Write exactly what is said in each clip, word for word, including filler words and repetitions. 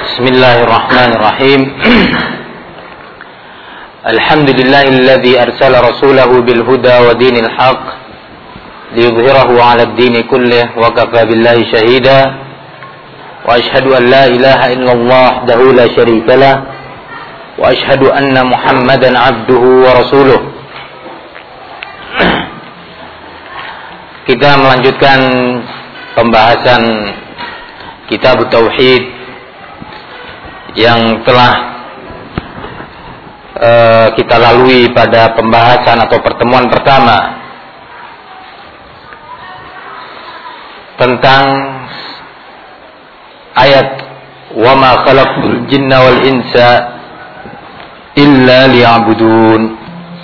Bismillahirrahmanirrahim. Alhamdulillahilladzi arsala rasulahu bil huda wa dinil haq liyudhhirahu 'ala ad-din kullih wa kafa billahi shahida. Wa ashhadu an la ilaha illallah wahdahu la syarika lah wa ashhadu anna Muhammadan 'abduhu wa rasuluh. Kita melanjutkan pembahasan Kitab Tauhid yang telah uh, kita lalui pada pembahasan atau pertemuan pertama tentang ayat wa ma khalaqtul jinna wal insa illa liya'budun.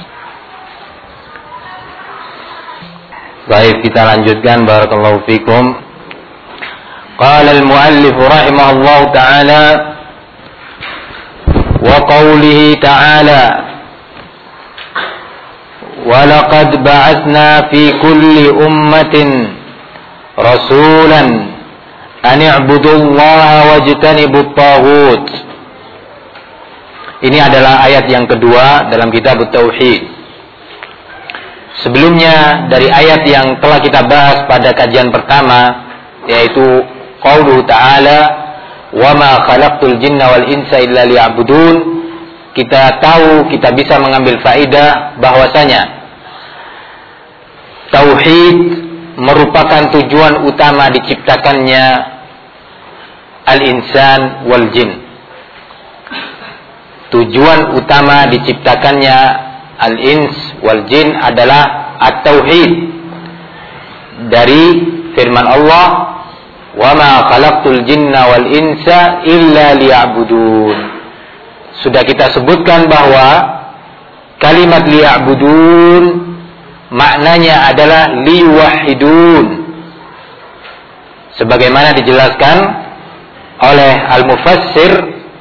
Baik, kita lanjutkan. Barakallahu fikum. Qala al-muallif rahimahullahu ta'ala wa qawlihi ta'ala wa laqad ba'athna fi kulli ummatin rasulan an i'budullaha wajtanibut taghut. Ini adalah ayat yang kedua dalam kitab Tauhid. Sebelumnya dari ayat yang telah kita bahas pada kajian pertama, yaitu qauluhu ta'ala wa ma khalaqtul jinna wal insa illa liya'budun, kita tahu, kita bisa mengambil faedah bahwasanya tauhid merupakan tujuan utama diciptakannya al-insan wal jin. Tujuan utama diciptakannya al-ins wal jin adalah at-tauhid. Dari firman Allah, wa ma khalaqtul jinna wal insa illa liya'budun. Sudah kita sebutkan bahwa kalimat liya'budun maknanya adalah liwahidun, sebagaimana dijelaskan oleh al-mufassir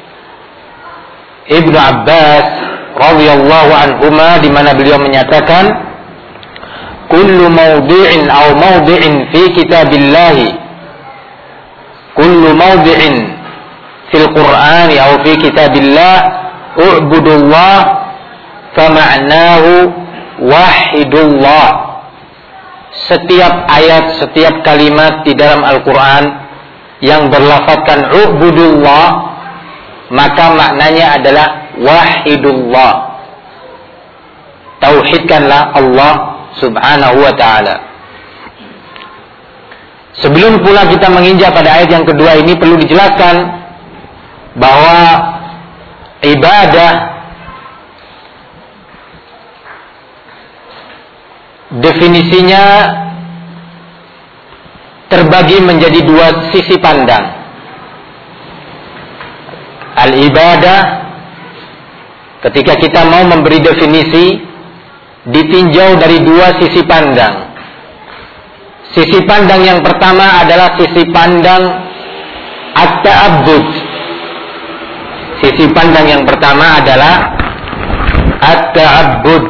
Ibnu Abbas radhiyallahu anhuma, di mana beliau menyatakan kullu mawdi'in aw mawdi'in fi kitabillahi, kullu mawdi'in fil qur'ani aw fi kitabillah u'budullah fama'nahu wahidullah. Setiap ayat, setiap kalimat di dalam Al-Quran yang berlafazkan u'budullah, maka maknanya adalah wahidullah. Tauhidkanlah Allah subhanahu wa ta'ala. Sebelum pula kita menginjak pada ayat yang kedua ini, perlu dijelaskan bahwa ibadah definisinya terbagi menjadi dua sisi pandang. Al-ibadah, ketika kita mau memberi definisi, ditinjau dari dua sisi pandang. Sisi pandang yang pertama adalah sisi pandang at-ta'abbud. Sisi pandang yang pertama adalah at-ta'abbud.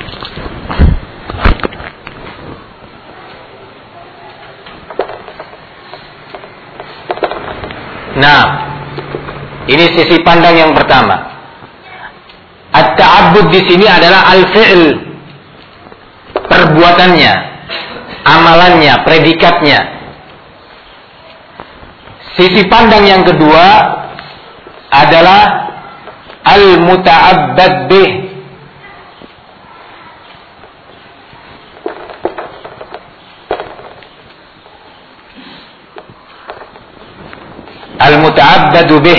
Nah, ini sisi pandang yang pertama. At-ta'abbud di sini adalah al-fi'l, perbuatannya, amalannya, predikatnya. Sisi pandang yang kedua adalah al-muta'abbad bih. Al-muta'abbadu bih.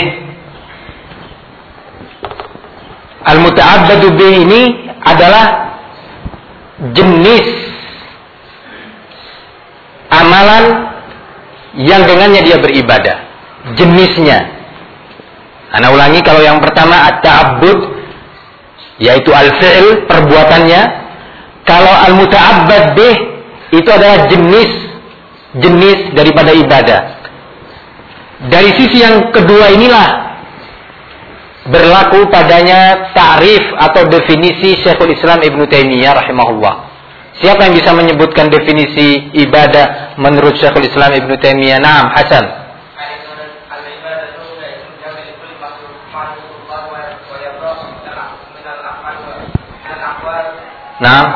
Al-muta'abbadu bih ini adalah jenis amalan yang dengannya dia beribadah. Jenisnya. Ana ulangi, kalau yang pertama at-ta'abbud, yaitu al-fi'l, perbuatannya. Kalau al-muta'abbad bih, itu adalah jenis jenis daripada ibadah. Dari sisi yang kedua inilah berlaku padanya ta'rif atau definisi Syekhul Islam Ibnu Taimiyah rahimahullah. Siapa yang bisa menyebutkan definisi ibadah menurut Syekhul Islam Ibnu Taimiyah? Naam, Hasan. Nah,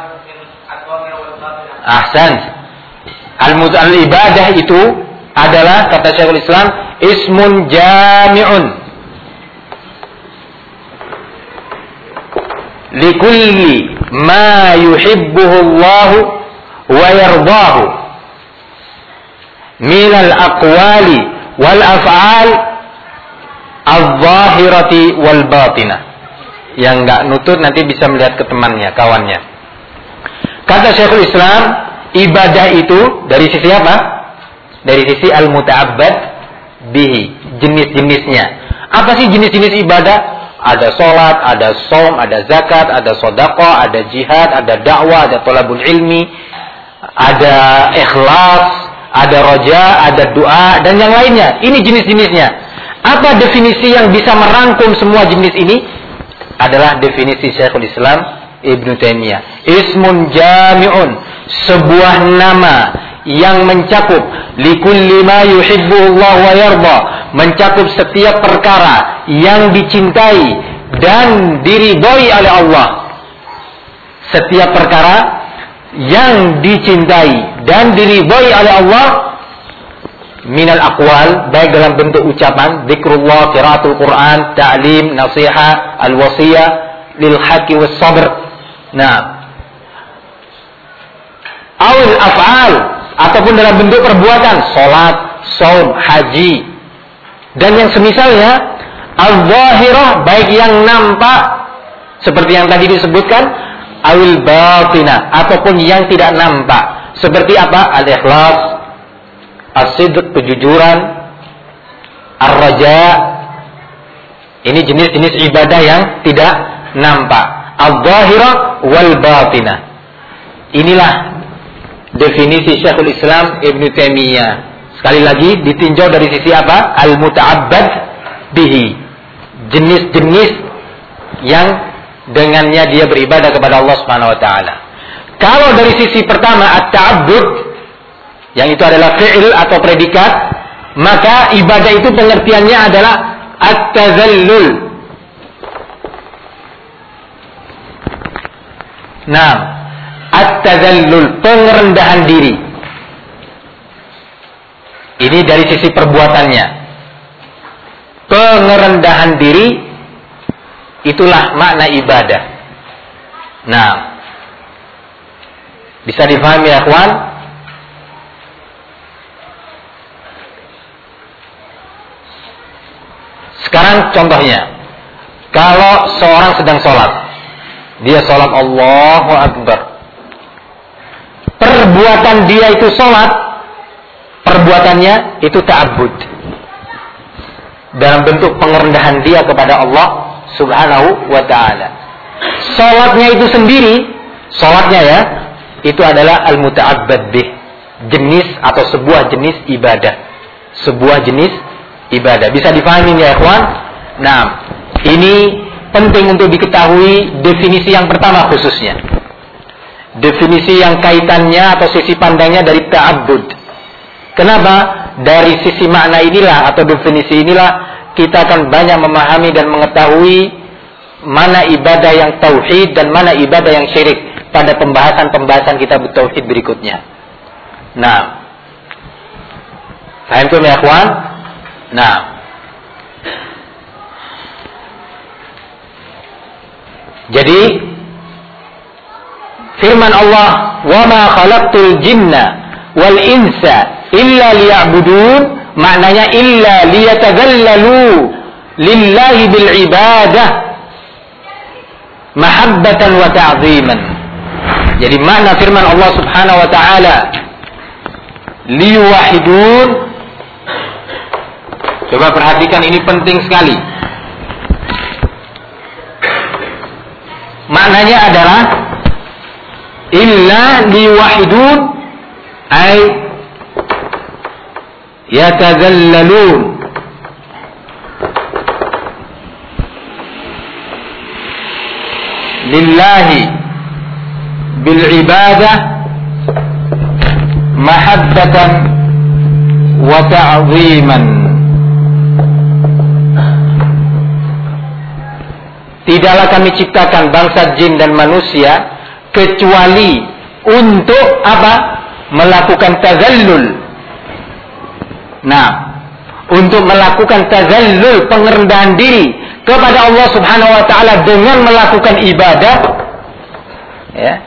ahsan. Al-ibadah itu adalah, kata Syekhul Islam, ismun jami'un likulli ma yuhibbuhu Allah wa yardahu minal aqwali wal af'al al-zahirati wal batinah. Yang enggak nutut nanti bisa melihat ke temannya, kawannya. Kata Syekhul Islam, ibadah itu dari sisi apa? Dari sisi al-muta'abbad bihi, jenis-jenisnya. Apa sih jenis-jenis ibadah? Ada sholat, ada shaum, ada zakat, ada sedekah, ada jihad, ada dakwah, ada thalabul ilmi, ada ikhlas, ada roja, ada doa, dan yang lainnya. Ini jenis-jenisnya. Apa definisi yang bisa merangkum semua jenis ini? Adalah definisi Syekhul Islam Ibnu Taimiyah. Ismun jami'un, sebuah nama yang mencakup likulli ma yuhibbu Allah wa yarda, mencakup setiap perkara yang dicintai dan diridhoi oleh Allah. Setiap perkara yang dicintai dan diridhoi oleh Allah, minal aqwal, baik dalam bentuk ucapan, zikrullah, qiraatul Quran, ta'lim, nasihat, al-wasiyah, lil haqqi was sabr. Nah, awil af'al, ataupun dalam bentuk perbuatan, salat, shaum, haji, dan yang semisalnya, al-zahirah, baik yang nampak seperti yang tadi disebutkan, awil batinah, ataupun yang tidak nampak, seperti apa? Al-ikhlas, as-sidq, kejujuran, ar-raja. Ini jenis-jenis ibadah yang tidak nampak. Al-zahirah wal batinah. Inilah definisi Syekhul Islam Ibnu Taimiyah. Sekali lagi ditinjau dari sisi apa? Al-muta'abbad bihi. Jenis-jenis yang dengannya dia beribadah kepada Allah Subhanahu wa taala. Kalau dari sisi pertama at-ta'abbud, yang itu adalah fi'il atau predikat, maka ibadah itu pengertiannya adalah at-tazallul. Nah, at-tazallul, pengerendahan diri. Ini dari sisi perbuatannya. Pengerendahan diri, itulah makna ibadah. Nah, bisa difahami ya, kawan? Sekarang contohnya, kalau seorang sedang sholat, dia sholat Allahu Akbar, perbuatan dia itu sholat, perbuatannya itu ta'abbud, dalam bentuk pengerendahan dia kepada Allah Subhanahu wa ta'ala. Sholatnya itu sendiri, sholatnya ya, itu adalah al-muta'abbad bih, jenis atau sebuah jenis ibadah, sebuah jenis ibadah. Bisa difahami ya ikhwan? Nah, ini penting untuk diketahui definisi yang pertama khususnya. Definisi yang kaitannya atau sisi pandangnya dari ta'abbud. Kenapa? Dari sisi makna inilah atau definisi inilah kita akan banyak memahami dan mengetahui mana ibadah yang tauhid dan mana ibadah yang syirik pada pembahasan-pembahasan kitab tauhid berikutnya. Nah, paham tuh ya ikhwan? Nah, jadi firman Allah, "Wa ma khalaqtul jinna wal insa illa liya'budun", maknanya illa liyatadhallalu lillahi bil ibadah mahabbatan wa ta'ziman. Jadi makna firman Allah Subhanahu wa taala liyuwahidun, coba perhatikan, ini penting sekali. Maknanya adalah illa liwahidun ay yatadhallalun lillahi bil ibadah mahabbatan wa ta'ziman. tidaklah kami ciptakan bangsa jin dan manusia kecuali untuk apa? Melakukan tazallul. Nah, untuk melakukan tazallul, pengerendahan diri kepada Allah Subhanahu wa taala dengan melakukan ibadah, ya.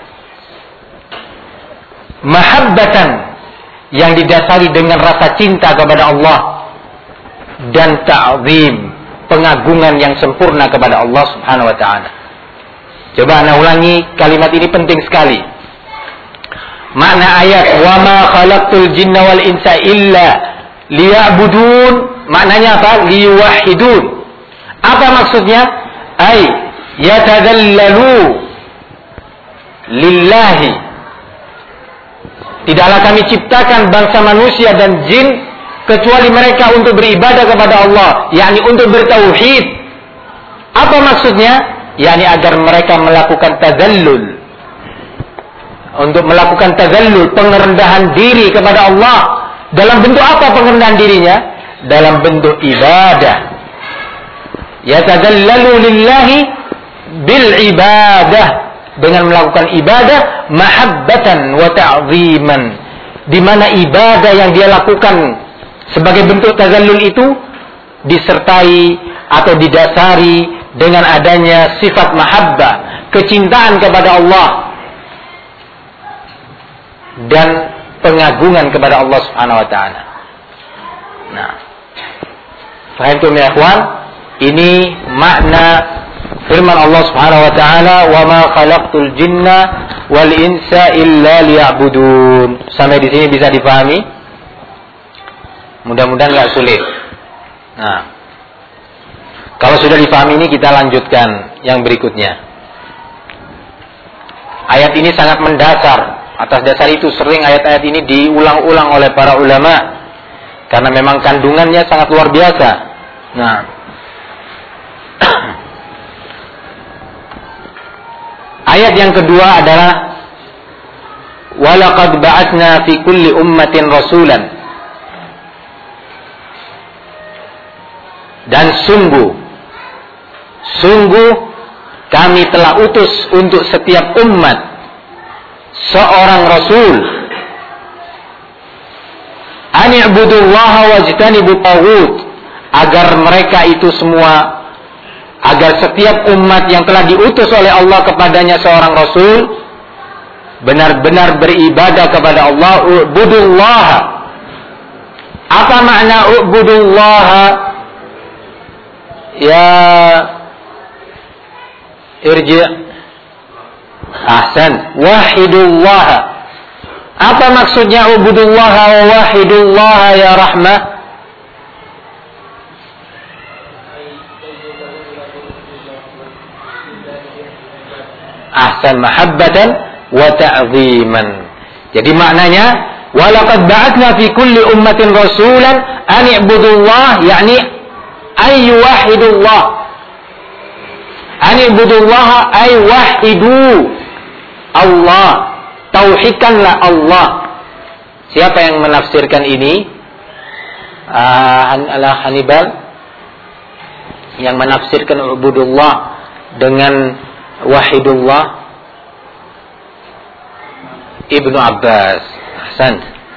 Mahabbatan, yang didasari dengan rasa cinta kepada Allah, dan ta'zim, pengagungan yang sempurna kepada Allah Subhanahu wa taala. Coba Anda ulangi kalimat ini, penting sekali. Makna ayat wa ma khalaqtul jinna wal insa illa liya'budun, maknanya apa? Liyuwahhidun. Apa maksudnya? Ai yatadallalu lillahi. Tidaklah kami ciptakan bangsa manusia dan jin kecuali mereka untuk beribadah kepada Allah, yakni untuk bertauhid. Apa maksudnya? Yakni agar mereka melakukan tazallul. Untuk melakukan tazallul, pengerendahan diri kepada Allah. Dalam bentuk apa pengerendahan dirinya? Dalam bentuk ibadah. Yatadallalu lillahi bil ibadah, dengan melakukan ibadah mahabbatan wa ta'ziman, di mana ibadah yang dia lakukan sebagai bentuk tazallul itu disertai atau didasari dengan adanya sifat mahabbah, kecintaan kepada Allah dan pengagungan kepada Allah Subhanahu wa taala. Nah, fahamtum ya ikhwan? Ini makna firman Allah Subhanahu wa taala, "Wa ma khalaqtul jinna wal insa illa liya'budun." Sampai di sini bisa dipahami? Mudah-mudahan enggak sulit. Nah, kalau sudah dipahami ini, kita lanjutkan yang berikutnya. Ayat ini sangat mendasar. Atas dasar itu sering ayat-ayat ini diulang-ulang oleh para ulama karena memang kandungannya sangat luar biasa. Nah, ayat yang kedua adalah walaqad ba'atsna fi kulli ummatin rasulan, dan sungguh sungguh kami telah utus untuk setiap umat seorang rasul, an i'budullaha wajtanibut taghut, agar mereka itu semua, agar setiap umat yang telah diutus oleh Allah kepadanya seorang rasul benar-benar beribadah kepada Allah. U'budullaha. Apa makna u'budullaha? Ya irji' Ahsan. Wahidullah. Apa maksudnya ubudullah wa wahidullah ya rahmah? Ahsan, mahabbatan wa ta'ziman. Jadi maknanya walaqad ba'atsna fi kulli ummatin rasulan an i'budullah, yakni ay wahidullah. An i'budullah ay wahidu Allah, tauhidkanlah Allah. Siapa yang menafsirkan ini? Uh, Al-Hanibal yang menafsirkan ubudullah dengan wahidullah. Ibnu Abbas. Ahsan.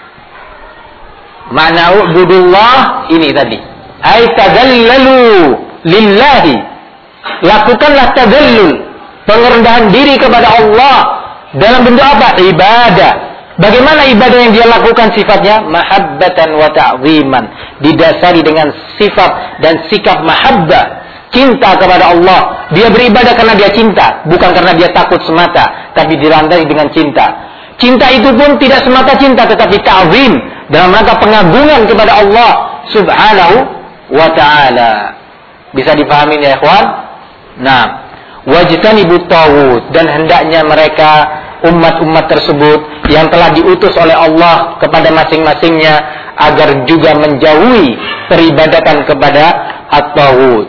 Makna ubudullah ini tadi, ay tadallalu lillahi, lakukanlah tadallul, pengerendahan diri kepada Allah dalam bentuk apa? Ibadah. Bagaimana ibadah yang dia lakukan sifatnya? Mahabbatan wa ta'ziman, didasari dengan sifat dan sikap mahabbah, cinta kepada Allah. Dia beribadah karena dia cinta, bukan karena dia takut semata, tapi dirandai dengan cinta. Cinta itu pun tidak semata cinta, tetapi ta'zim, dalam rangka pengagungan kepada Allah Subhanahu wa ta'ala. Bisa dipahami ya ikhwan? Nah, wajtanibut taghut, dan hendaknya mereka umat-umat tersebut yang telah diutus oleh Allah kepada masing-masingnya agar juga menjauhi peribadatan kepada at-taghut.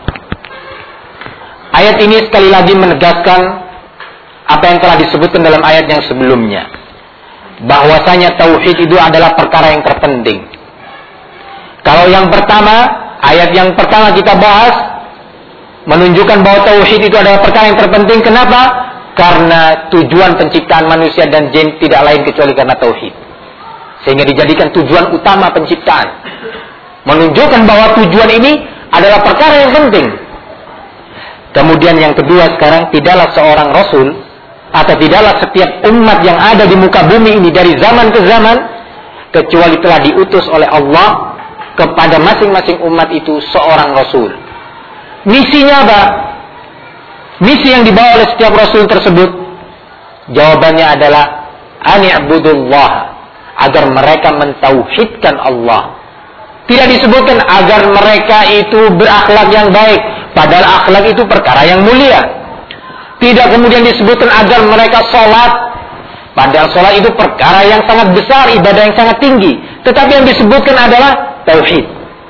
Ayat ini sekali lagi menegaskan apa yang telah disebutkan dalam ayat yang sebelumnya, bahwasanya tauhid itu adalah perkara yang terpenting. Kalau yang pertama, ayat yang pertama kita bahas menunjukkan bahwa tauhid itu adalah perkara yang terpenting. Kenapa? Karena tujuan penciptaan manusia dan jin tidak lain kecuali karena tauhid. Sehingga dijadikan tujuan utama penciptaan. Menunjukkan bahwa tujuan ini adalah perkara yang penting. Kemudian yang kedua sekarang, tidaklah seorang rasul atau tidaklah setiap umat yang ada di muka bumi ini dari zaman ke zaman kecuali telah diutus oleh Allah kepada masing-masing umat itu seorang rasul. Misinya apa? Misi yang dibawa oleh setiap rasul tersebut, jawabannya adalah ani'budullah, agar mereka mentauhidkan Allah. Tidak disebutkan agar mereka itu berakhlak yang baik, padahal akhlak itu perkara yang mulia. Tidak kemudian disebutkan agar mereka sholat, padahal sholat itu perkara yang sangat besar, ibadah yang sangat tinggi. Tetapi yang disebutkan adalah tauhid.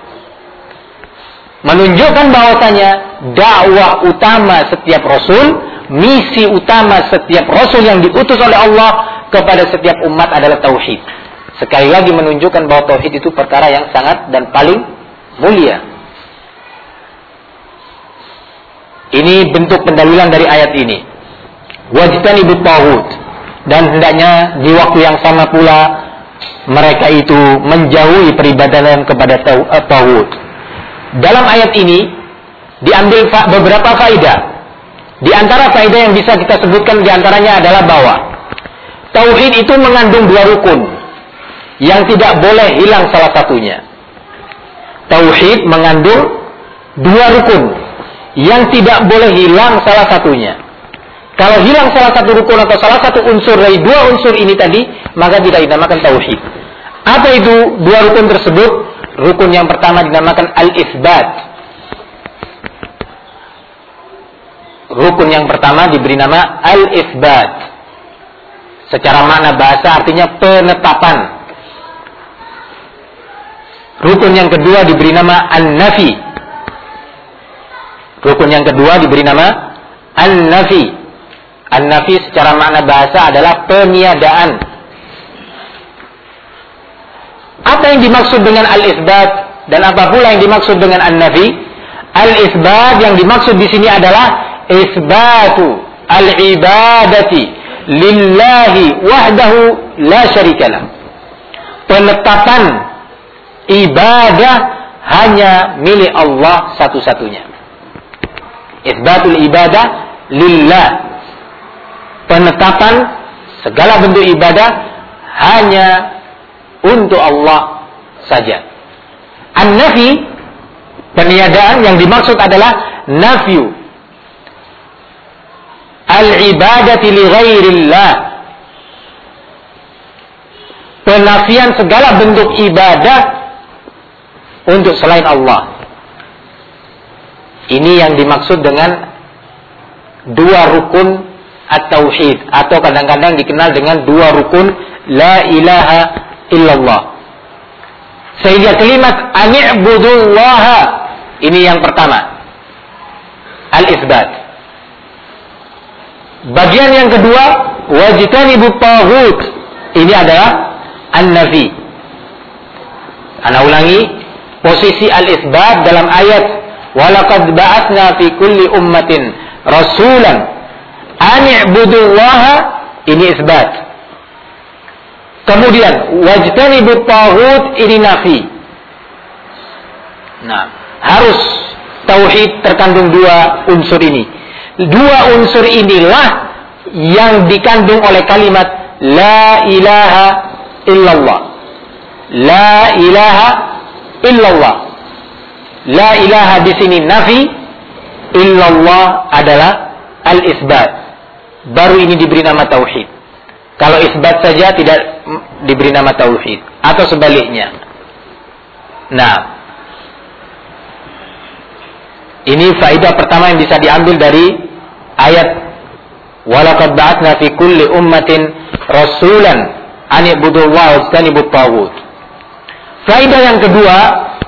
Menunjukkan bahwasanya dakwah utama setiap rasul, misi utama setiap rasul yang diutus oleh Allah kepada setiap umat adalah tauhid. Sekali lagi menunjukkan bahwa tauhid itu perkara yang sangat dan paling mulia. Ini bentuk pendalilan dari ayat ini. Wajtanibut taghut, dan hendaknya di waktu yang sama pula mereka itu menjauhi peribadatan kepada taghut. Dalam ayat ini diambil fa- beberapa faedah. Di antara faedah yang bisa kita sebutkan di antaranya adalah bahwa tauhid itu mengandung dua rukun yang tidak boleh hilang salah satunya. Tauhid mengandung dua rukun yang tidak boleh hilang salah satunya. Kalau hilang salah satu rukun atau salah satu unsur dari dua unsur ini tadi, maka tidak dinamakan tauhid. Apa itu dua rukun tersebut? Rukun yang pertama dinamakan al-isbat. Rukun yang pertama diberi nama al-isbat. Secara makna bahasa artinya penetapan. Rukun yang kedua diberi nama an-nafi. Rukun yang kedua diberi nama an-nafi. An-nafi secara makna bahasa adalah peniadaan. Apa yang dimaksud dengan al-isbat dan apa pula yang dimaksud dengan an-nafi? Al-isbat yang dimaksud di sini adalah isbatu al-ibadati lillahi wahdahu la syarikalah. Penetapan ibadah hanya milik Allah satu-satunya. Isbatul ibadah lillah. Penetapan segala bentuk ibadah hanya untuk Allah saja. An-nafi, peniadaan yang dimaksud adalah nafyu al-ibadati li ghairillah. Penafian segala bentuk ibadah untuk selain Allah. Ini yang dimaksud dengan dua rukun at-tauhid, atau kadang-kadang dikenal dengan dua rukun la ilaha illallah. Sehingga kalimat ani'budullaha ini yang pertama, al-isbat. Bagian yang kedua, wajtanibut taghut, ini adalah an-nafi. Ana ulangi, posisi al-isbat dalam ayat walaqad ba'atsna fi kulli ummatin rasulan ani'budullaha, ini isbat. Kemudian wajtanibut taghut, ini nafi. Nah, harus tauhid terkandung dua unsur ini. Dua unsur inilah yang dikandung oleh kalimat la ilaha illallah. La ilaha illallah. La ilaha di sini nafi, illallah adalah al-isbat. Baru ini diberi nama tauhid. Kalau isbat saja tidak diberi nama tauhid, atau sebaliknya. Nah, ini faedah pertama yang bisa diambil dari ayat walaqad ba'atsna fi kulli ummatin rasulan an ibudullaha wajtanibut taghut. Faedah yang kedua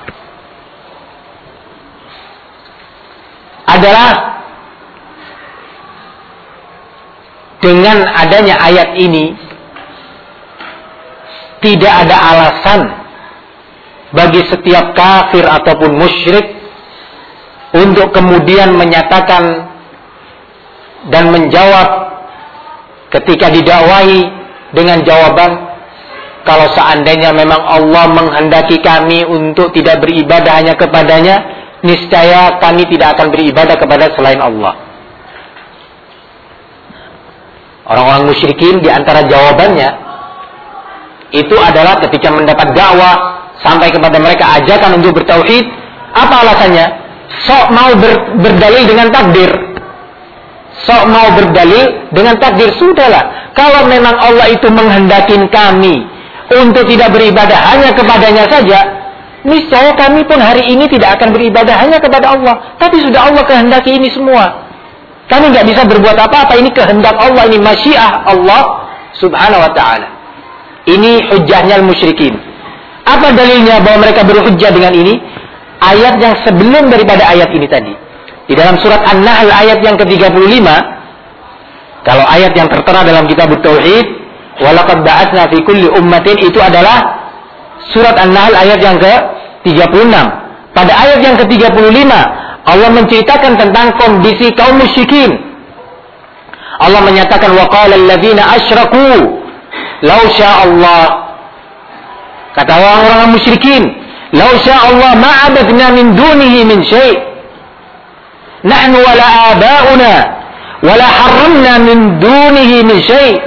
adalah dengan adanya ayat ini tidak ada alasan bagi setiap kafir ataupun musyrik untuk kemudian menyatakan dan menjawab ketika didakwahi dengan jawaban, kalau seandainya memang Allah menghendaki kami untuk tidak beribadah hanya kepadanya, niscaya kami tidak akan beribadah kepada selain Allah. Orang-orang musyrikin di antara jawabannya itu adalah ketika mendapat dakwah sampai kepada mereka ajakan untuk bertauhid, apa alasannya? Sok mau ber, berdalil dengan takdir. Sok mau berdalil dengan takdir. Sudahlah, kalau memang Allah itu menghendaki kami untuk tidak beribadah hanya kepadanya saja, niscaya kami pun hari ini tidak akan beribadah hanya kepada Allah. Tapi sudah Allah kehendaki ini semua. Kami nggak bisa berbuat apa-apa. Ini kehendak Allah, ini masyiah Allah subhanahu wa ta'ala. Ini hujjahnya al-musyrikin. Apa dalilnya bahwa mereka berhujjah dengan ini? Ayat yang sebelum daripada ayat ini tadi. Di dalam surat An-Nahl ayat yang ke tiga puluh lima, kalau ayat yang tertera dalam kitab Tauhid, walaqad ba'atsna fi kulli ummatin, itu adalah surat An-Nahl ayat yang ke tiga puluh enam. Pada ayat yang ke tiga puluh lima, Allah menceritakan tentang kondisi kaum musyrikin. Allah menyatakan, wa qala alladziina asyraku law syaa Allah, kata orang-orang musyrikin, law syaa Allah ma 'abadna min dunihi min syai', nahnu wala abauna wala harramna min dunihi min syai'.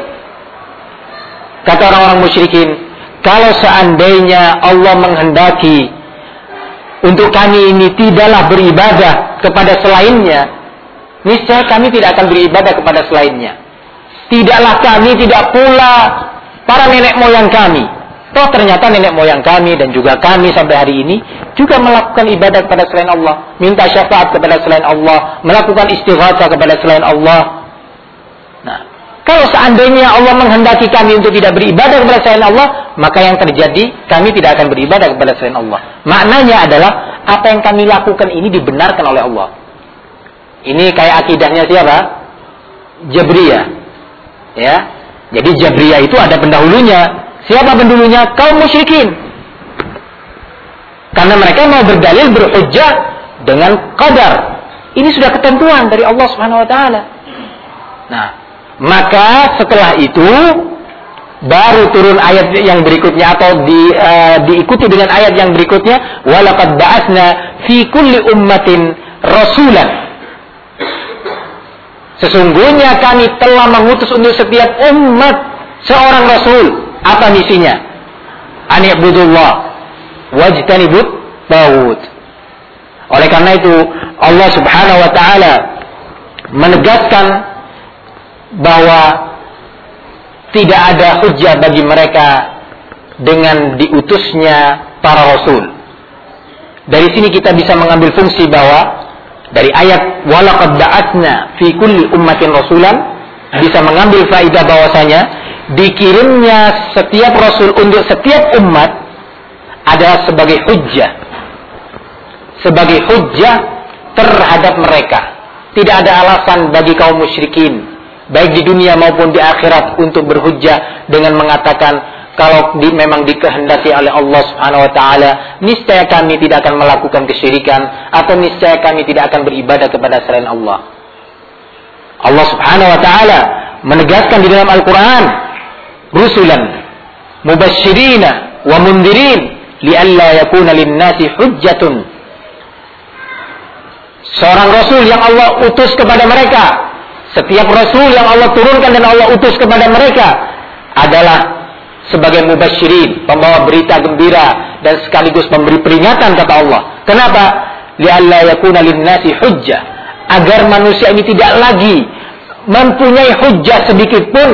Kata orang-orang musyrikin, kalau seandainya Allah menghendaki untuk kami ini tidaklah beribadah kepada selainnya, niscaya kami tidak akan beribadah kepada selainnya. Tidaklah kami, tidak pula para nenek moyang kami. Toh ternyata nenek moyang kami dan juga kami sampai hari ini juga melakukan ibadah kepada selain Allah, minta syafaat kepada selain Allah, melakukan istighatsah kepada selain Allah. Nah, kalau seandainya Allah menghendaki kami untuk tidak beribadah kepada selain Allah, maka yang terjadi kami tidak akan beribadah kepada selain Allah. Maknanya adalah apa yang kami lakukan ini dibenarkan oleh Allah. Ini kayak akidahnya siapa? Jabriyah. Ya. Jadi Jabriyah itu ada pendahulunya. Siapa pendahulunya? Kaum musyrikin. Karena mereka mau berdalil, berhujjah dengan qadar. Ini sudah ketentuan dari Allah Subhanahu wa taala. Nah, maka setelah itu baru turun ayat yang berikutnya, atau di, uh, diikuti dengan ayat yang berikutnya, walaqad ba'atsna fi kulli ummatin rasulan. Sesungguhnya kami telah mengutus untuk setiap umat seorang rasul. Apa misinya? An i'budullah wajtanibut taghut. Oleh karena itu Allah Subhanahu wa taala menegaskan bahwa tidak ada hujjah bagi mereka dengan diutusnya para rasul. Dari sini kita bisa mengambil fungsi bahwa dari ayat walaqad ba'atsna fi kulli ummatin rasulan bisa mengambil faedah bahwasanya dikirimnya setiap rasul untuk setiap umat adalah sebagai hujjah. Sebagai hujjah terhadap mereka. Tidak ada alasan bagi kaum musyrikin baik di dunia maupun di akhirat untuk berhujjah dengan mengatakan kalau di, memang dikehendaki oleh Allah Subhanahu wa taala, niscaya kami tidak akan melakukan kesyirikan atau niscaya kami tidak akan beribadah kepada selain Allah. Allah Subhanahu wa taala menegaskan di dalam Al-Qur'an, rusulan mubasysyirina wa mundhirin li'alla yakuna lin-nasi hujjatun. Seorang rasul yang Allah utus kepada mereka, setiap rasul yang Allah turunkan dan Allah utus kepada mereka adalah sebagai mubasyirin, pembawa berita gembira dan sekaligus memberi peringatan, kata Allah. Kenapa? Li'alla yakuna lin-nasi hujjah, agar manusia ini tidak lagi mempunyai hujjah sedikit pun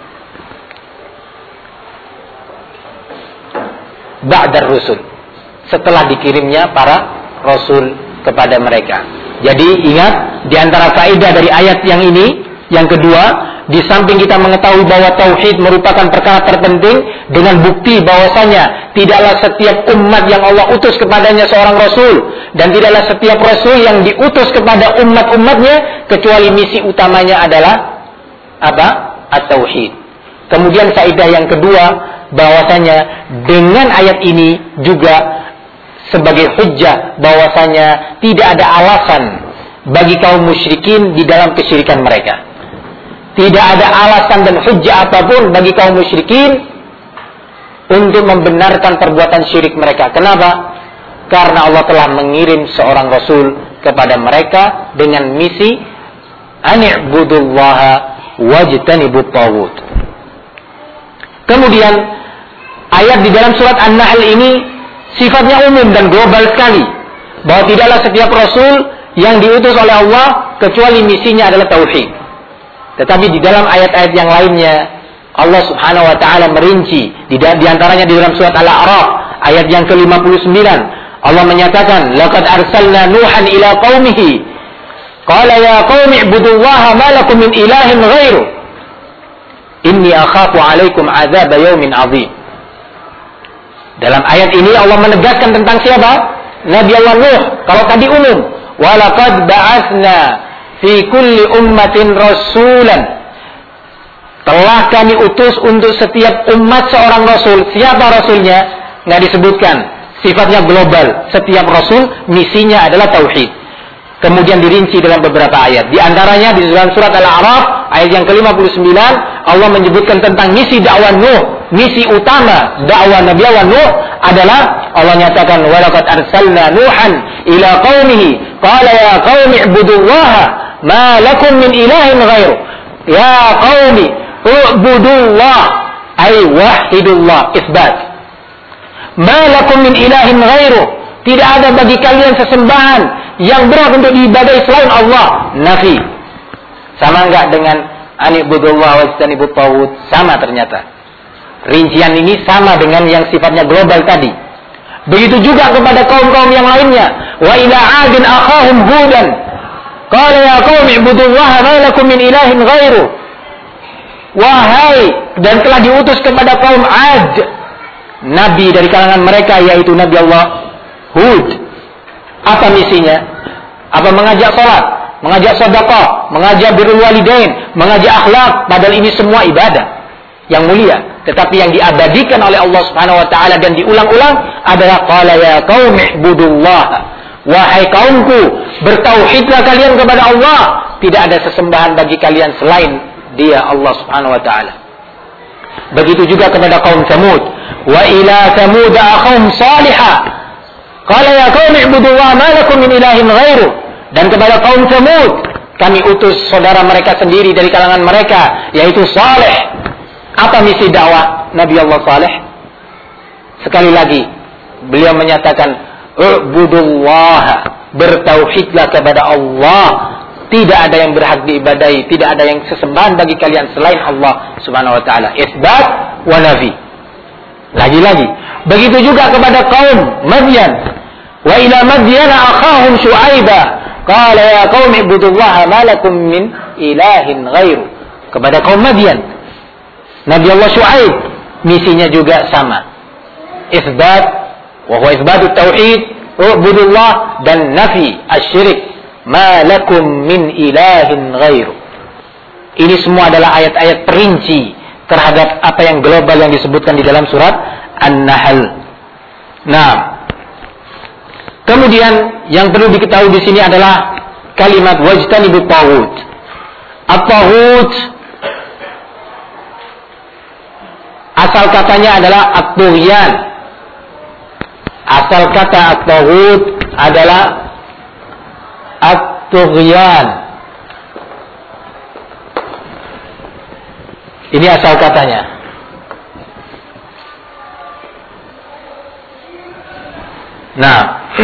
ba'dar rusul, setelah dikirimnya para rasul kepada mereka. Jadi ingat, di antara faedah dari ayat yang ini, yang kedua, di samping kita mengetahui bahwa tauhid merupakan perkara terpenting dengan bukti bahwasanya tidaklah setiap umat yang Allah utus kepadanya seorang rasul, dan tidaklah setiap rasul yang diutus kepada umat-umatnya kecuali misi utamanya adalah apa? At-tauhid. Kemudian faedah yang kedua, bahwasanya dengan ayat ini juga sebagai hujjah bahwasanya tidak ada alasan bagi kaum musyrikin di dalam kesyirikan mereka. Tidak ada alasan dan hujjah apapun bagi kaum musyrikin untuk membenarkan perbuatan syirik mereka. Kenapa? Karena Allah telah mengirim seorang Rasul kepada mereka dengan misi ani'budullaha wajtanibut taghut. Kemudian ayat di dalam surat An-Nahl ini sifatnya umum dan global sekali, bahwa tidaklah setiap Rasul yang diutus oleh Allah kecuali misinya adalah tauhid. Tetapi di dalam ayat-ayat yang lainnya Allah Subhanahu wa taala merinci, di, di antaranya di dalam surat Al-A'raf ayat yang ke lima puluh sembilan Allah menyatakan, laqad arsalna nuhan ila qaumihi qala ya qaumi ibudullaha ma lakum min ilahin ghairu inni akhafu alaikum azab yaumin azim. Dalam ayat ini Allah menegaskan tentang siapa? Nabi Allah Nuh. Kalau tadi umum, walaqad ba'atsna fi kulli ummatin rasulan. Telah kami utus untuk setiap umat seorang rasul. Siapa rasulnya? Nggak disebutkan. Sifatnya global. Setiap rasul misinya adalah tauhid. Kemudian dirinci dalam beberapa ayat. Di antaranya di dalam surat Al-A'raf ayat yang ke lima puluh sembilan Allah menyebutkan tentang misi dakwah Nuh. Misi utama dakwah Nabi Allah Nuh adalah Allah nyatakan walaqad arsalna Nuhan ila qaumihi qala ya qaumi ibudullaha ma lakum min ilahin ghairu ya qaumi ubudullah ay wahidullah isbat ma lakum min ilahin ghairu, tidak ada bagi kalian sesembahan yang berhak untuk diibadahi selain Allah. Nafi. Sama enggak dengan anibudullah wajtanibut taghut? Sama ternyata. Rincian ini sama dengan yang sifatnya global tadi. Begitu juga kepada kaum-kaum yang lainnya. Wa ila 'adin akhahum hudan qala ya qaumi ibudullaha ma lakum min ilahin ghairu. Wahai, dan telah diutus kepada kaum 'Ad nabi dari kalangan mereka, yaitu Nabi Allah Hud. Apa misinya? Apa? Mengajak salat, mengajak sedekah, mengajak birrul walidain, mengajak akhlak, padahal ini semua ibadah yang mulia. Tetapi yang diabadikan oleh Allah Subhanahu wa taala dan diulang-ulang adalah qala ya qaumi ibudullah. Wahai kaumku, bertauhidlah kalian kepada Allah, tidak ada sesembahan bagi kalian selain Dia, Allah Subhanahu wa taala. Begitu juga kepada kaum Tsamud. Wa ila Tsamud akhahum Salihah qala ya qaumi ibudullah ma lakum min ilahin ghairu. Dan kepada kaum Tsamud kami utus saudara mereka sendiri dari kalangan mereka, yaitu Saleh. Apa misi dakwah Nabi Allah Saleh? Sekali lagi beliau menyatakan ubudullah, bertauhidlah kepada Allah, tidak ada yang berhak diibadahi, tidak ada yang sesembahan bagi kalian selain Allah Subhanahu wa taala. Isbat wa nafi. Lagi-lagi begitu juga kepada kaum Madyan. Wa ila Madyana akhahum Syu'aiba qala ya qaumi ibudullaha ma lakum min ilahin ghairu. Kepada kaum Madyan Nabi Allah Syu'aib misinya juga sama. Isbat wa huwa isbatut tauhid, ubudullah, dan nafi asyirik, ma lakum min ilahin ghairu. Ini semua adalah ayat-ayat perinci terhadap apa yang global yang disebutkan di dalam surat An-Nahl. Nah, kemudian yang perlu diketahui di sini adalah kalimat wajtanibut taghut. At-taghut asal katanya adalah at-tughyan. Asal kata at-taghut adalah at-tughyan. Ini asal katanya. Nah,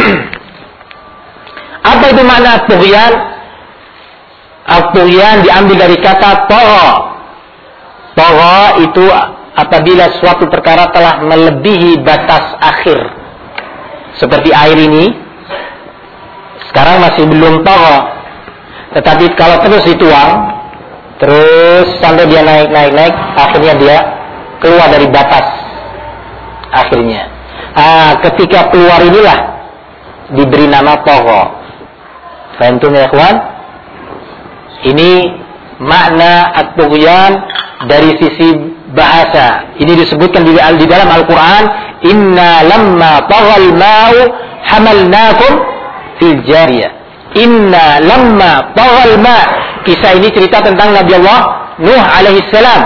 apa itu makna at-tughyan? At-tughyan diambil dari kata tagha. Tagha itu apabila suatu perkara telah melebihi batas akhir. Seperti air ini sekarang masih belum tagha, tetapi kalau terus dituang terus sampai dia naik naik naik, akhirnya dia keluar dari batas akhirnya. Ah, ketika keluar inilah diberi nama tagha. Faham ya ikhwan? Ini makna at-tughyan dari sisi bahasa. Ini disebutkan di, di dalam Al-Quran, inna lamma taghal ma'u hamalnakum fil jariyah. Inna lamma taghal ma. Kisah ini cerita tentang Nabi Allah Nuh alaihi salam.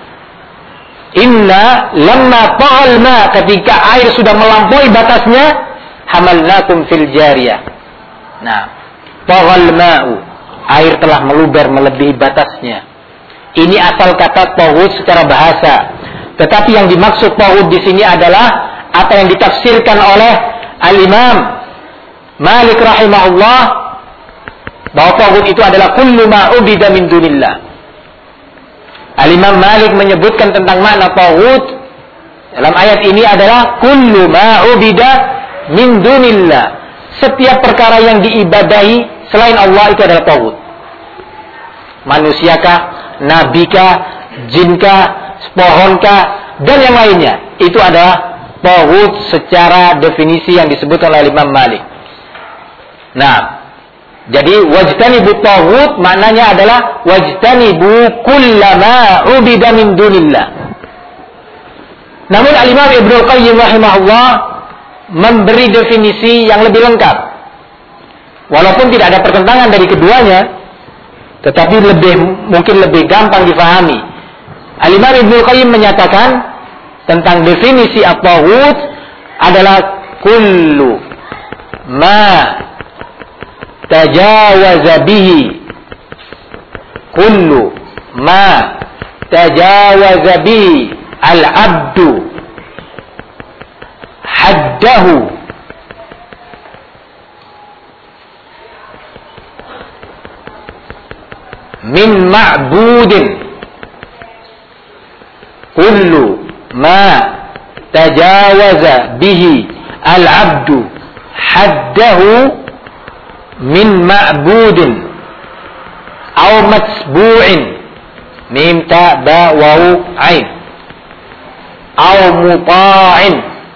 Inna lamma taghal ma, ketika air sudah melampaui batasnya, hamalnakum fil jariyah. Nah, taghal ma'u, air telah meluber melebihi batasnya. Ini asal kata taghut secara bahasa. Tetapi yang dimaksud taghut di sini adalah apa yang ditafsirkan oleh Al-Imam Malik rahimahullah, bahwa taghut itu adalah kullu ma ubida min dunillah. Al-Imam Malik menyebutkan tentang makna taghut dalam ayat ini adalah kullu ma ubida min dunillah. Setiap perkara yang diibadahi selain Allah itu adalah taghut. Manusiakah, nabikah, jinkah, pohonkah, dan yang lainnya, itu adalah taghut secara definisi yang disebutkan oleh Imam Malik. Nah, jadi wajtanibu taghut maknanya adalah wajtanibu kullama ubida min dunillah. Namun Al-Imam Ibnu Qayyim rahimahullah memberi definisi yang lebih lengkap. Walaupun tidak ada pertentangan dari keduanya, tetapi lebih mungkin lebih gampang difahami. Al-Imam Ibnu Qayyim menyatakan tentang definisi at-taghut adalah kullu ma tajawaza bihi kullu ma tajawaza bihi al-'abdu haddahu min ma'budin, kullu ma tajawaza bihi al-'abdu haddahu min ma'budin aw matsbu'in, mim ta ba waw ain, aw muta'in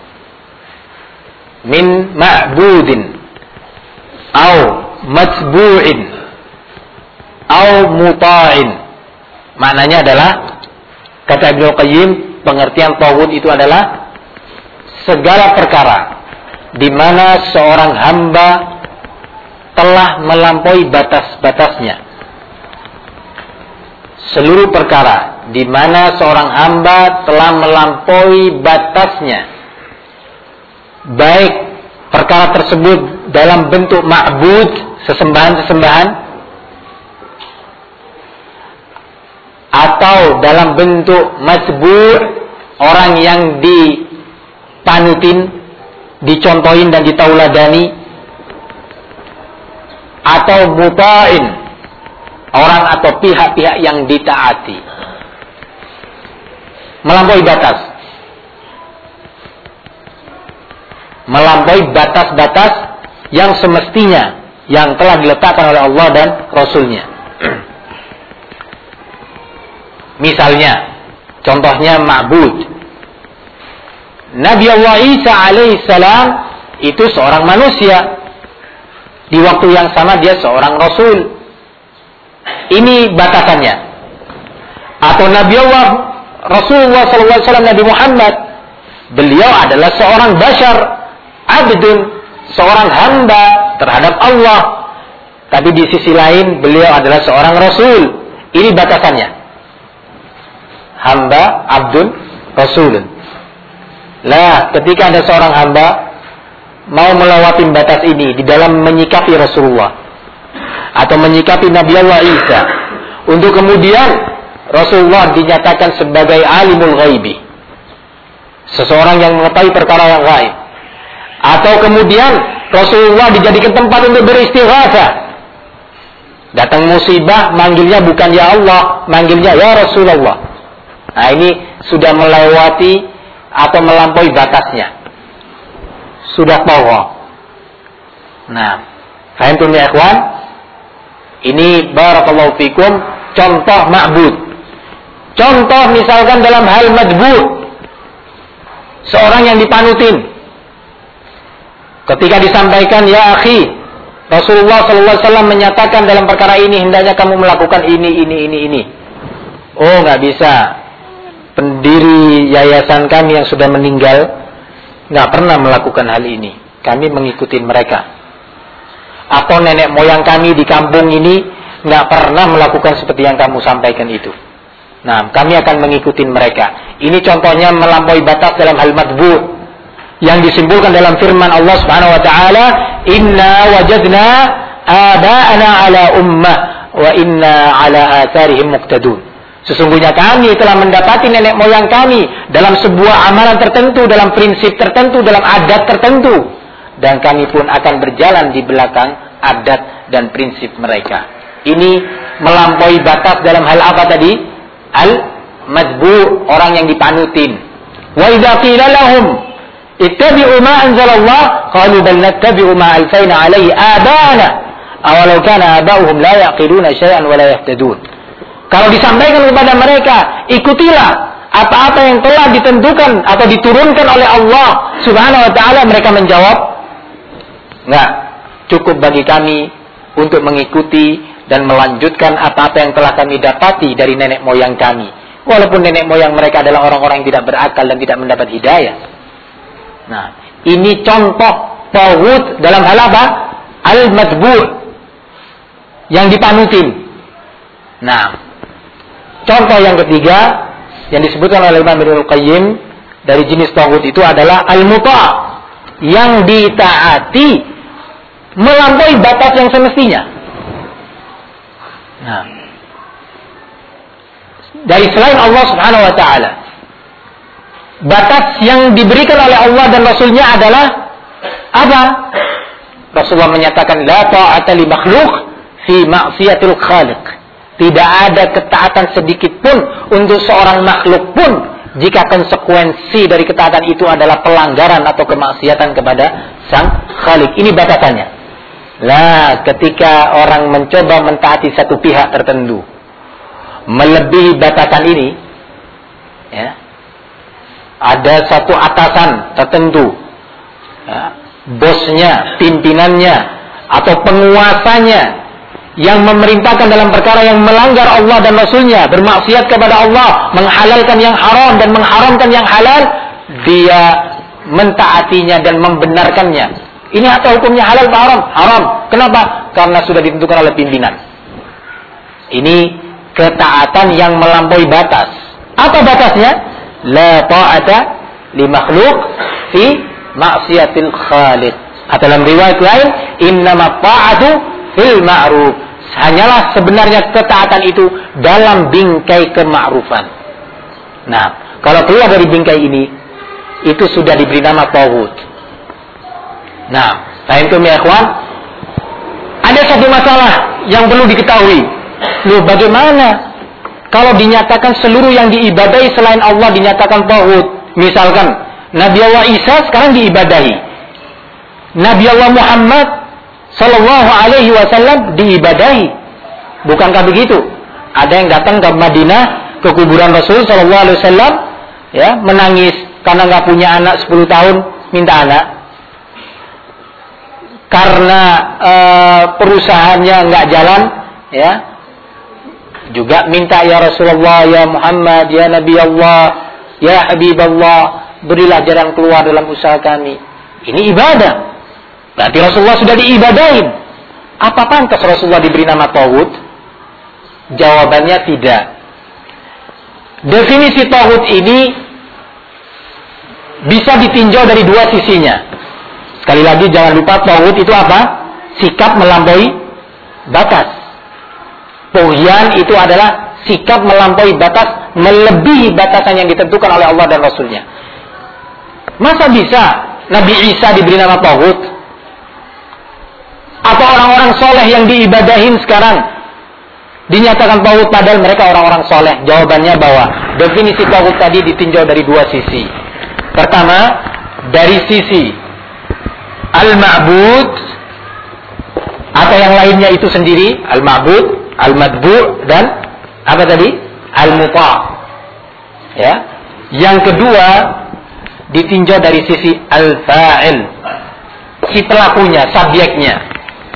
min ma'budin aw matsbu'in aw muta'in. Maknanya adalah, kata Ibnu Qayyim, pengertian taghut itu adalah segala perkara di mana seorang hamba telah melampaui batas-batasnya. Seluruh perkara di mana seorang hamba telah melampaui batasnya, baik perkara tersebut dalam bentuk ma'bud, sesembahan-sesembahan, atau dalam bentuk matbu', orang yang dipanutin, dicontohin dan ditauladani, atau muta'in, orang atau pihak-pihak yang ditaati. Melampaui batas. Melampaui batas-batas yang semestinya, yang telah diletakkan oleh Allah dan Rasulnya. Misalnya, contohnya ma'bud. Nabi Allah Isa alaihissalam itu seorang manusia. Di waktu yang sama dia seorang Rasul. Ini batasannya. Atau Nabi Allah Rasulullah sallallahu alaihi wasallam, Nabi Muhammad, beliau adalah seorang bashar, abdun, seorang hamba terhadap Allah. Tapi di sisi lain beliau adalah seorang Rasul. Ini batasannya. Hamba, abdun, rasulun. Lah, ketika ada seorang hamba mau melewati batas ini di dalam menyikapi Rasulullah atau menyikapi Nabi Allah Isa, untuk kemudian Rasulullah dinyatakan sebagai alimul ghaibi, seseorang yang mengetahui perkara yang gaib, atau kemudian Rasulullah dijadikan tempat untuk beristighatsah, datang musibah manggilnya bukan ya Allah, manggilnya ya Rasulullah. Nah, ini sudah melewati atau melampaui batasnya, sudah tawaf. Nah, fahamtum ya ikhwan? Ini barakallahu fikum contoh ma'bud. Contoh misalkan dalam hal madbu', seorang yang dipanutin. Ketika disampaikan ya akhi, Rasulullah sallallahu alaihi wasallam menyatakan dalam perkara ini hendaknya kamu melakukan ini ini ini ini. Oh, nggak bisa. Pendiri yayasan kami yang sudah meninggal nggak pernah melakukan hal ini. kami mengikuti mereka. Atau nenek moyang kami di kampung ini nggak pernah melakukan seperti yang kamu sampaikan itu. Nah, kami akan mengikuti mereka. Ini contohnya melampaui batas dalam hal matbu' yang disimpulkan dalam firman Allah Subhanahu wa taala, "Inna wajadna aba'ana ala ummah wa inna ala atharihim muqtadun." Sesungguhnya kami telah mendapati nenek moyang kami dalam sebuah amalan tertentu, dalam prinsip tertentu, dalam adat tertentu. Dan kami pun akan berjalan di belakang adat dan prinsip mereka. Ini melampaui batas dalam hal apa tadi? Al-madbu', orang yang dipanutin. Wa idza qila lahum ittabi'u ma anzalallah qalu bal nattabi'u ma alfayna alaihi aba'ana awalau kana aba'uhum la yaqiluna syai'an wa la yahtadun. Kalau disampaikan kepada mereka, ikutilah apa-apa yang telah ditentukan atau diturunkan oleh Allah Subhanahu wa taala, mereka menjawab, enggak, cukup bagi kami untuk mengikuti dan melanjutkan apa-apa yang telah kami dapati dari nenek moyang kami. Walaupun nenek moyang mereka adalah orang-orang yang tidak berakal dan tidak mendapat hidayah. Nah, ini contoh tauhid dalam hal apa? Al-madbu', yang dipanutin. Nah, contoh yang ketiga yang disebutkan oleh Imam Ibnul Qayyim dari jenis tauhid itu adalah al-muta', yang ditaati melampaui batas yang semestinya. Nah, dari selain Allah Subhanahu wa taala, batas yang diberikan oleh Allah dan Rasulnya adalah apa? Rasulullah menyatakan la ta'ata li makhluk fi ma'siyatil khaliq. Tidak ada ketaatan sedikit pun untuk seorang makhluk pun jika konsekuensi dari ketaatan itu adalah pelanggaran atau kemaksiatan kepada sang Khalik. Ini batasannya. Lah, ketika orang mencoba mentaati satu pihak tertentu, melebihi batasan ini, ya, ada satu atasan tertentu, ya, bosnya, pimpinannya, atau penguasanya, yang memerintahkan dalam perkara yang melanggar Allah dan Rasulnya, bermaksiat kepada Allah, menghalalkan yang haram dan mengharamkan yang halal, dia mentaatinya dan membenarkannya. Ini atau hukumnya halal atau haram? Haram. Kenapa? Karena sudah ditentukan oleh pimpinan. Ini ketaatan yang melampaui batas. Apa batasnya? La ta'ata li makhluk fi maksiatil khaliq. Atau dalam riwayat lain, innama ta'atu fil ma'ruf. Hanyalah sebenarnya ketaatan itu dalam bingkai kemakrufan. Nah, kalau keluar dari bingkai ini, itu sudah diberi nama tauhid. Nah, fahimtum ya ikhwan? Ada satu masalah yang perlu diketahui. Loh, bagaimana kalau dinyatakan seluruh yang diibadahi selain Allah dinyatakan tauhid? Misalkan Nabi Allah Isa sekarang diibadahi, Nabi Allah Muhammad Sallallahu alaihi wasallam diibadahi. Bukankah begitu? Ada yang datang ke Madinah, ke kuburan Rasul Sallallahu alaihi wasallam, ya, menangis karena nggak punya anak sepuluh tahun, minta anak. Karena e, perusahaannya nggak jalan, ya, juga minta, ya Rasulullah, ya Muhammad, ya Nabi Allah, ya Habib Allah, berilah jalan keluar dalam usaha kami. Ini ibadah. Berarti Rasulullah sudah diibadahin. Apa pantas Rasulullah diberi nama tauhid? Jawabannya tidak. Definisi tauhid ini bisa ditinjau dari dua sisinya. Sekali lagi jangan lupa, tauhid itu apa? Sikap melampaui batas. Tughyan itu adalah sikap melampaui batas, melebihi batasan yang ditentukan oleh Allah dan Rasulnya. Masa bisa Nabi Isa diberi nama tauhid? Atau orang-orang soleh yang diibadahin sekarang dinyatakan tauhid padahal mereka orang-orang soleh? Jawabannya bahwa definisi tauhid tadi ditinjau dari dua sisi. Pertama, dari sisi al-ma'bud atau yang lainnya itu sendiri, al-ma'bud, al-madbu' dan apa tadi? Al-muta'. Ya. Yang kedua, ditinjau dari sisi al-fa'il, si pelakunya, subjeknya.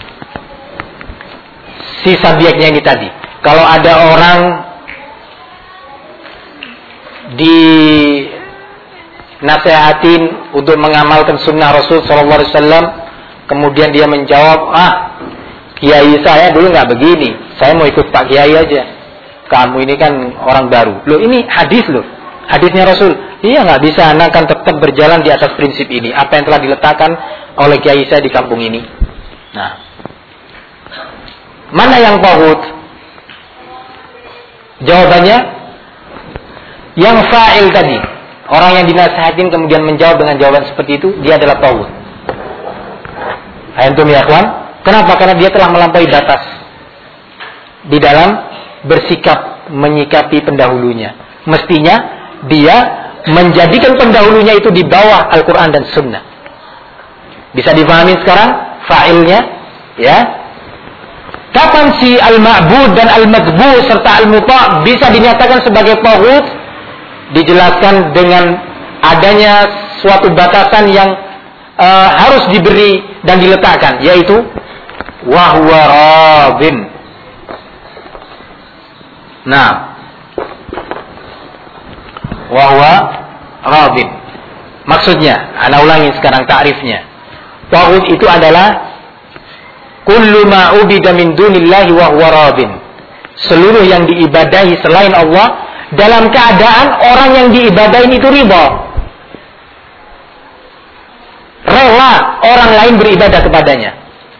Si subjeknya ini tadi. Kalau ada orang nasehatin untuk mengamalkan sunnah Rasul Sallallahu Alaihi Wasallam, kemudian dia menjawab, ah, kiai saya dulu nggak begini, saya mau ikut Pak Kiai aja. Kamu ini kan orang baru. Loh, ini hadis loh, hadisnya Rasul. Iya, nggak bisa, anak kan tetap berjalan di atas prinsip ini, apa yang telah diletakkan oleh kiai saya di kampung ini. Nah, mana yang tauhid? Jawabannya yang fa'il tadi. Orang yang dinasihatin kemudian menjawab dengan jawaban seperti itu, dia adalah tauhid. Antum ya kawan? Kenapa? Karena dia telah melampaui batas di dalam bersikap menyikapi pendahulunya. Mestinya dia menjadikan pendahulunya itu di bawah Al-Quran dan Sunnah. Bisa dipahami sekarang fa'ilnya, ya? Kapan si al-ma'bud dan al-maghbu serta al-muta' bisa dinyatakan sebagai tauhid? Dijelaskan dengan adanya suatu batasan yang uh, harus diberi dan diletakkan, yaitu wahwa radin. Nah, wahwa radin. Maksudnya, ana ulangi sekarang takrifnya. Tauhid itu adalah kullu ma ubida min dunillahi wa huwa radin. Seluruh yang diibadahi selain Allah dalam keadaan orang yang diibadahin itu ridha. Rela orang lain beribadah kepadanya.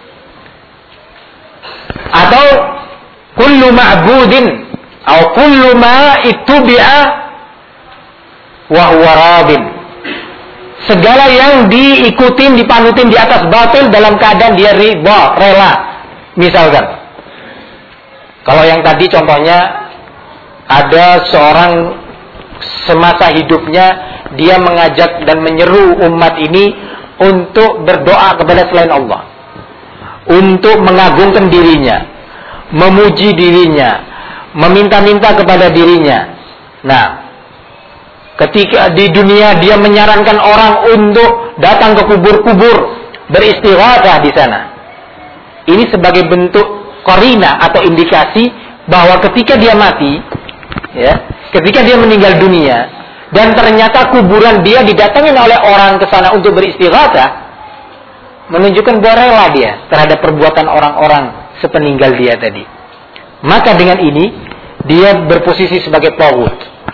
Atau kullu ma'budin atau kullu ma ittubi'a wa huwa radin. Segala yang diikutin, dipanutin di atas batil dalam keadaan dia ridha, rela. Misalkan, kalau yang tadi contohnya ada seorang semasa hidupnya dia mengajak dan menyeru umat ini untuk berdoa kepada selain Allah, untuk mengagungkan dirinya, memuji dirinya, meminta-minta kepada dirinya. Nah, ketika di dunia dia menyarankan orang untuk datang ke kubur-kubur, beristighatsah di sana. Ini sebagai bentuk qarina atau indikasi bahwa ketika dia mati, ya, ketika dia meninggal dunia dan ternyata kuburan dia didatangin oleh orang ke sana untuk beristighatsah, menunjukkan bahwa rela dia terhadap perbuatan orang-orang sepeninggal dia tadi. Maka dengan ini dia berposisi sebagai tauhid.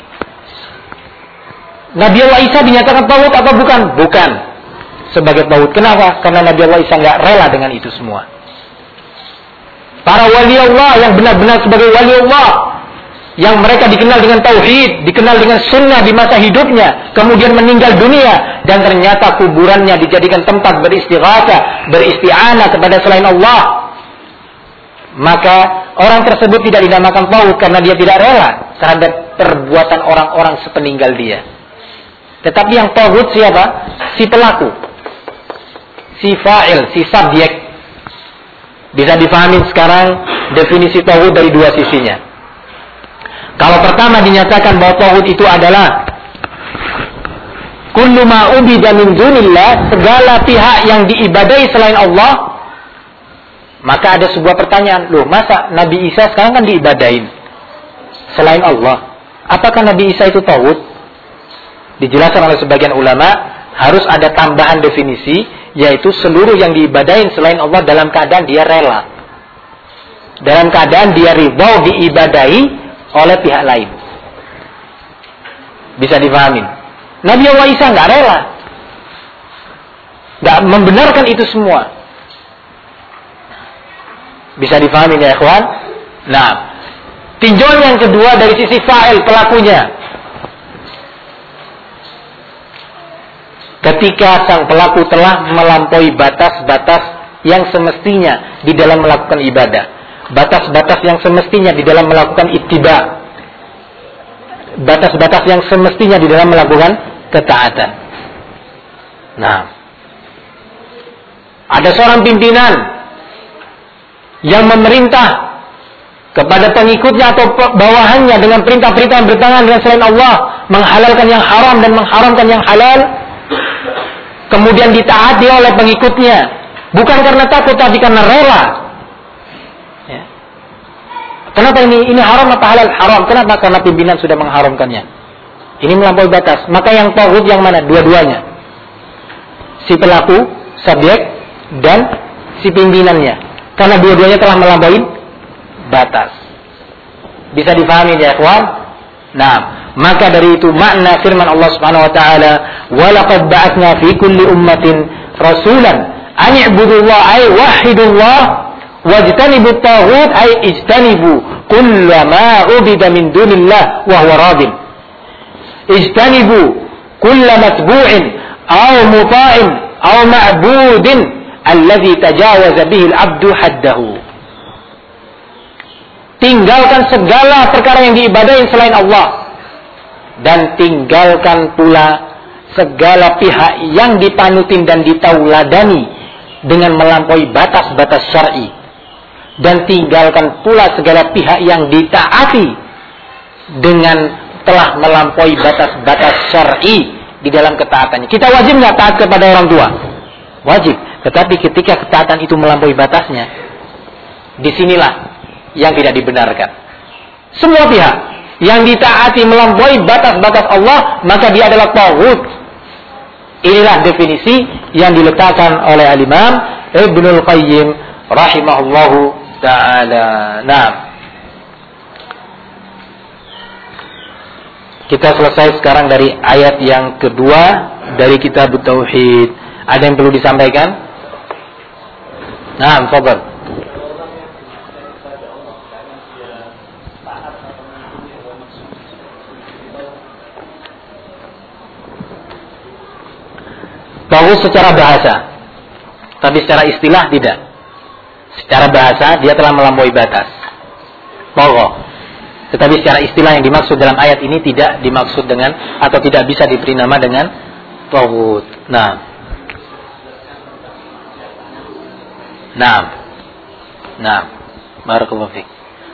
Nabi Allah Isa dinyatakan tauhid atau bukan? Bukan sebagai tauhid. Kenapa? Karena Nabi Allah Isa nggak rela dengan itu semua. Para wali Allah yang benar-benar sebagai wali Allah, yang mereka dikenal dengan tauhid, dikenal dengan sunnah di masa hidupnya, kemudian meninggal dunia dan ternyata kuburannya dijadikan tempat beristighatsah, beristi'anah kepada selain Allah, maka orang tersebut tidak dinamakan tauhid karena dia tidak rela terhadap perbuatan orang-orang sepeninggal dia. Tetapi yang tauhid siapa? Si pelaku, si fa'il, si subjek. Bisa difahami sekarang definisi tauhid dari dua sisinya. Kalau pertama dinyatakan bahwa tauhid itu adalah kullu ma ubida min dunillah, segala pihak yang diibadahi selain Allah, maka ada sebuah pertanyaan, loh masa Nabi Isa sekarang kan diibadahin selain Allah, apakah Nabi Isa itu tauhid? Dijelaskan oleh sebagian ulama harus ada tambahan definisi, yaitu seluruh yang diibadahin selain Allah dalam keadaan dia rela, dalam keadaan dia ridha diibadahi oleh pihak lain. Bisa difahami. Nabi Allah Isa nggak rela, nggak membenarkan itu semua. Bisa difahami ya ikhwan? Nah, tinjauan yang kedua dari sisi fa'il, pelakunya. Ketika sang pelaku telah melampaui batas-batas yang semestinya di dalam melakukan ibadah, batas-batas yang semestinya di dalam melakukan ittiba, batas-batas yang semestinya di dalam melakukan ketaatan. Nah, ada seorang pimpinan yang memerintah kepada pengikutnya atau bawahannya dengan perintah-perintah yang bertentangan dengan selain Allah, menghalalkan yang haram dan mengharamkan yang halal, kemudian ditaati oleh pengikutnya, bukan karena takut tapi karena rela. Ya. Kenapa ini? Ini haram atau halal? Haram. Kenapa? Karena pimpinan sudah mengharamkannya. Ini melampaui batas. Maka yang taghut yang mana? Dua-duanya. Si pelaku, subjek, dan si pimpinannya. Karena dua-duanya telah melampaui batas. Bisa difahami ya ikhwan? Nah, maka dari itu makna firman Allah Subhanahu wa taala, "Wa laqad ba'atsna fi kulli ummatin rasulan an i'budullaha ay wahidullah wajtanibut taghut ay ijtanibu kullama ubida min dunillah wa huwa radin." Ijtanibu kulla matbu'in aw muta'in aw ma'budin alladhi tajawaza bihi al-'abdu haddahu. Tinggalkan segala perkara yang diibadahi selain Allah, dan tinggalkan pula segala pihak yang dipanutin dan ditauladani dengan melampaui batas-batas syar'i, dan tinggalkan pula segala pihak yang ditaati dengan telah melampaui batas-batas syar'i di dalam ketaatannya. Kita wajib nggak taat kepada orang tua? Wajib. Tetapi ketika ketaatan itu melampaui batasnya, disinilah yang tidak dibenarkan. Semua pihak yang ditaati melampaui batas-batas Allah, maka dia adalah taghut. Inilah definisi yang diletakkan oleh Al-Imam Ibnul Qayyim rahimahullahu ta'ala. Nah, kita selesai sekarang dari ayat yang kedua dari kitab Tauhid. Ada yang perlu disampaikan? Nah, fadhal. Taghut secara bahasa, tapi secara istilah tidak. Secara bahasa dia telah melampaui batas. Taghut. Tetapi secara istilah yang dimaksud dalam ayat ini tidak dimaksud dengan atau tidak bisa diberi nama dengan taghut. Nah. Nah. Nah. Barakallahu fiik.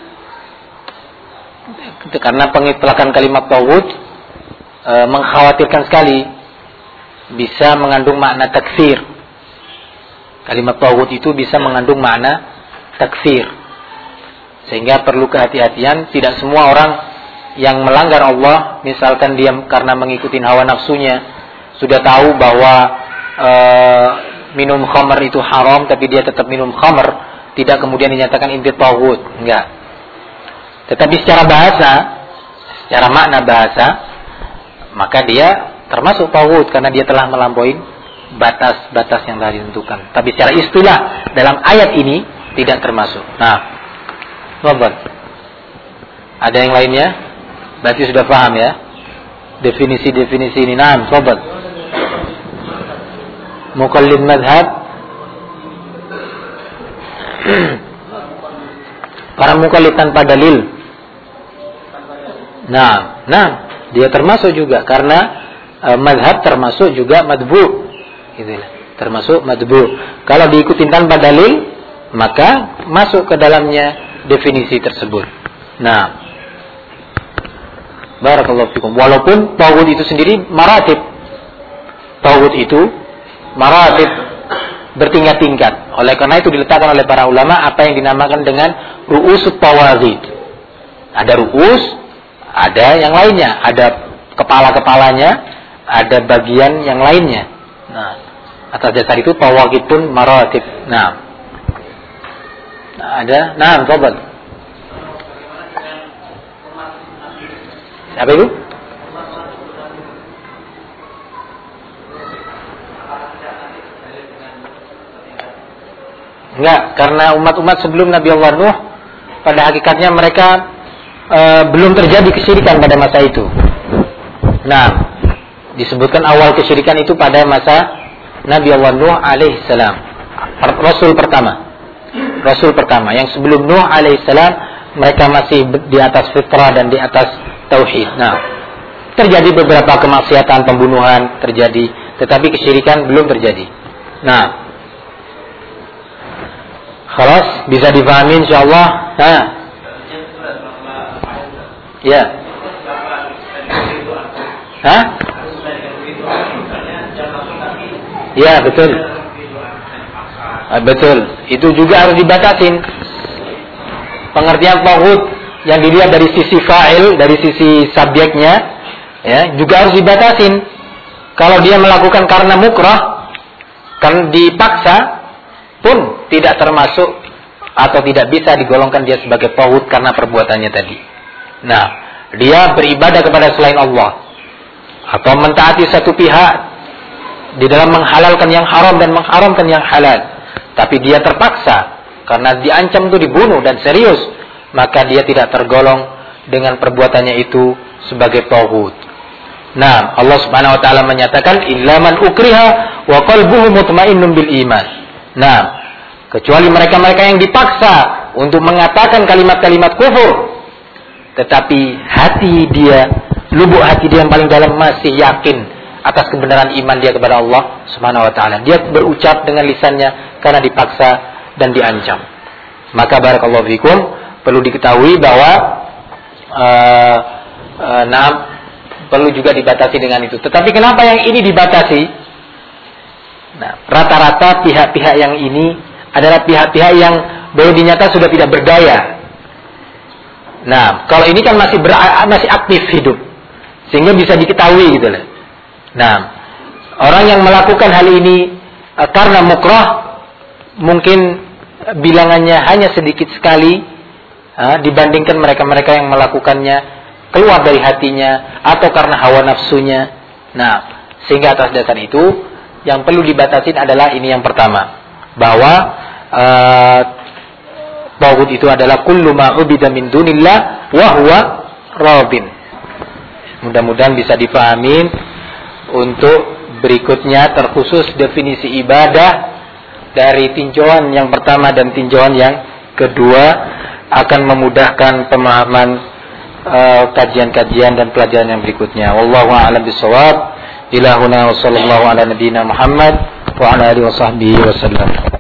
Karena pengitlakan kalimat taghut e, mengkhawatirkan sekali bisa mengandung makna takfir. Kalimat taghut itu bisa mengandung makna takfir. Sehingga perlu kehati-hatian. Tidak semua orang yang melanggar Allah, misalkan dia karena mengikuti hawa nafsunya, sudah tahu bahwa e, minum khamr itu haram, tapi dia tetap minum khamr, tidak kemudian dinyatakan inti taghut. Enggak. Tetapi secara bahasa, secara makna bahasa, maka dia termasuk taghut karena dia telah melampaui batas-batas yang telah ditentukan. Tapi secara istilah dalam ayat ini tidak termasuk. Nah, Sobat, ada yang lainnya? Berarti sudah paham ya definisi-definisi ini. Nah, sobat, muqallid madhab, para muqallid tanpa dalil. Nah, nah, dia termasuk juga karena e, madhab termasuk juga madbu, gitu, termasuk madbu. Kalau diikutin tanpa dalil, maka masuk ke dalamnya definisi tersebut. Nah, barakallahu fikum. Walaupun taghut itu sendiri maratib. Taghut itu maratib, bertingkat-tingkat. Oleh karena itu diletakkan oleh para ulama apa yang dinamakan dengan ru'usut tawaghit. Ada ru'us, ada yang lainnya, ada kepala-kepalanya, ada bagian yang lainnya. Nah, atas dasar itu tawaghit pun maratib. Nah, ada, nah, sobat. Apa itu? Enggak, karena umat-umat sebelum Nabi Allah Nuh, pada hakikatnya mereka e, belum terjadi kesyirikan pada masa itu. Nah, disebutkan awal kesyirikan itu pada masa Nabi Allah Nuh alaihissalam, Rasul pertama. Rasul pertama, yang sebelum Nuh alaihissalam mereka masih di atas fitrah dan di atas tauhid. Nah, terjadi beberapa kemaksiatan, pembunuhan terjadi, tetapi kesyirikan belum terjadi. Nah, khalas, bisa dipahami insyaallah. Nah, ya. Hah? Ya, betul. Betul, itu juga harus dibatasin. Pengertian taghut yang dilihat dari sisi fa'il, dari sisi subjeknya, ya, juga harus dibatasin. Kalau dia melakukan karena mukrah, kan dipaksa, pun tidak termasuk atau tidak bisa digolongkan dia sebagai tauhid karena perbuatannya tadi. Nah, dia beribadah kepada selain Allah atau mentaati satu pihak di dalam menghalalkan yang haram dan mengharamkan yang halal, tapi dia terpaksa karena diancam itu dibunuh dan serius, maka dia tidak tergolong dengan perbuatannya itu sebagai tauhid. Nah, Allah Subhanahu wa taala menyatakan illa man ukriha wa qalbuhu mutmainnun bil iman. Nah, kecuali mereka-mereka yang dipaksa untuk mengatakan kalimat-kalimat kufur, tetapi hati dia, lubuk hati dia yang paling dalam masih yakin atas kebenaran iman dia kepada Allah Subhanahu wa taala. Dia berucap dengan lisannya karena dipaksa dan diancam. Maka barakallahu fikum, perlu diketahui bahwa uh, uh, nah, perlu juga dibatasi dengan itu. Tetapi kenapa yang ini dibatasi? Nah, rata-rata pihak-pihak yang ini adalah pihak-pihak yang boleh dinyata sudah tidak berdaya. Nah, kalau ini kan masih ber, masih aktif hidup, sehingga bisa diketahui gitu loh. Nah, orang yang melakukan hal ini uh, karena mukrah, mungkin bilangannya hanya sedikit sekali uh, dibandingkan mereka-mereka yang melakukannya keluar dari hatinya atau karena hawa nafsunya. Nah, sehingga atas dasar itu yang perlu dibatasin adalah ini yang pertama, bahwa uh, tauhid itu adalah kullu ma ubida min dunillah wa huwa radin. Mudah-mudahan bisa dipahami. Untuk berikutnya terkhusus definisi ibadah dari tinjauan yang pertama dan tinjauan yang kedua akan memudahkan pemahaman uh, kajian-kajian dan pelajaran yang berikutnya. Wallahu a'lam bishawab. Ilahuna wa sallallahu ala nabiyyina Muhammad wa ala alihi wa sahbihi wasallam.